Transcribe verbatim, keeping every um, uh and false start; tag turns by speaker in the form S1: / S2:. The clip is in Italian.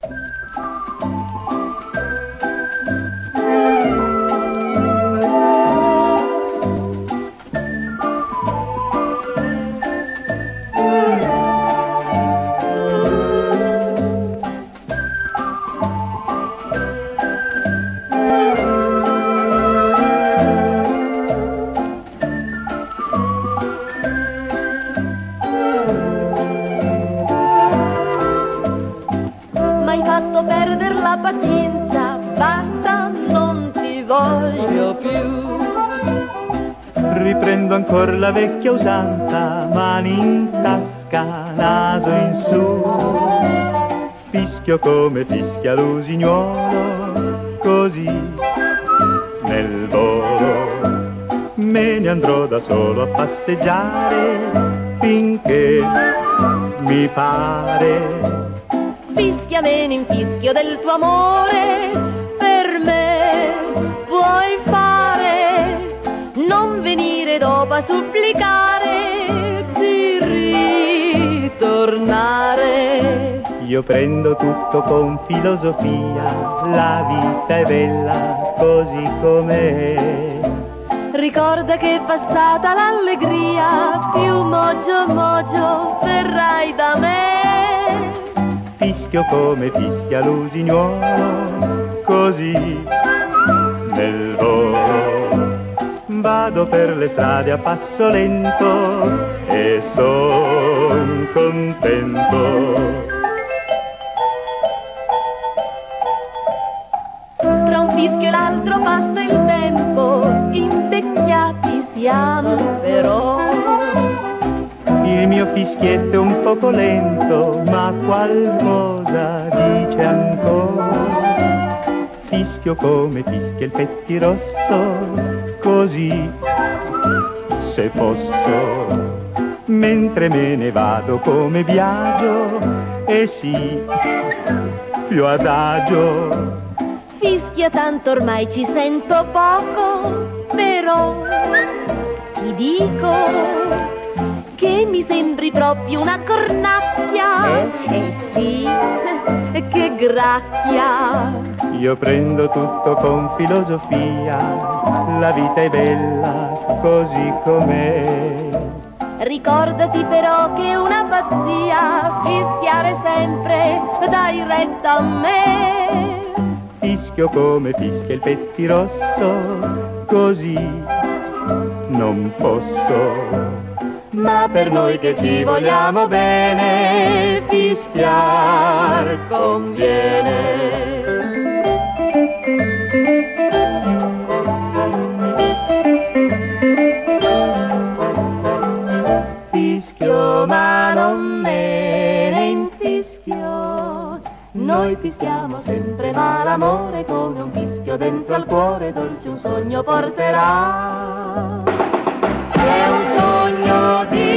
S1: Perdere la pazienza, basta, non ti voglio più.
S2: Riprendo ancora la vecchia usanza, mani in tasca, naso in su. Fischio come fischia l'usignuolo, così nel volo. Me ne andrò da solo a passeggiare, finché mi pare.
S1: Fischiamene in fischio del tuo amore, per me puoi fare, non venire dopo a supplicare di ritornare.
S2: Io prendo tutto con filosofia, la vita è bella così com'è.
S1: Ricorda che passata l'allegria, più mogio mogio verrai da me.
S2: Fischio come fischia l'usignuolo, così nel volo. Vado per le strade a passo lento e son contento.
S1: Tra un fischio e l'altro passa il tempo, invecchiati siamo però.
S2: Il mio fischietto è un poco lento, ma qualcosa dice ancora. Fischio come fischia il pettirosso, così se posso. Mentre me ne vado come viaggio, e sì, più adagio.
S1: Fischia tanto ormai ci sento poco, però ti dico che mi sembri proprio una cornacchia. Eh, eh sì, che gracchia.
S2: Io prendo tutto con filosofia, la vita è bella così com'è.
S1: Ricordati però che è una pazzia fischiare sempre, dai retta a me.
S2: Fischio come fischia il pettirosso, così non posso. Ma per noi che ci vogliamo bene, fischiar conviene. Fischio ma non me ne infischio, noi fischiamo sempre, ma l'amore come un fischio dentro al cuore dolce un sogno porterà. È un sogno di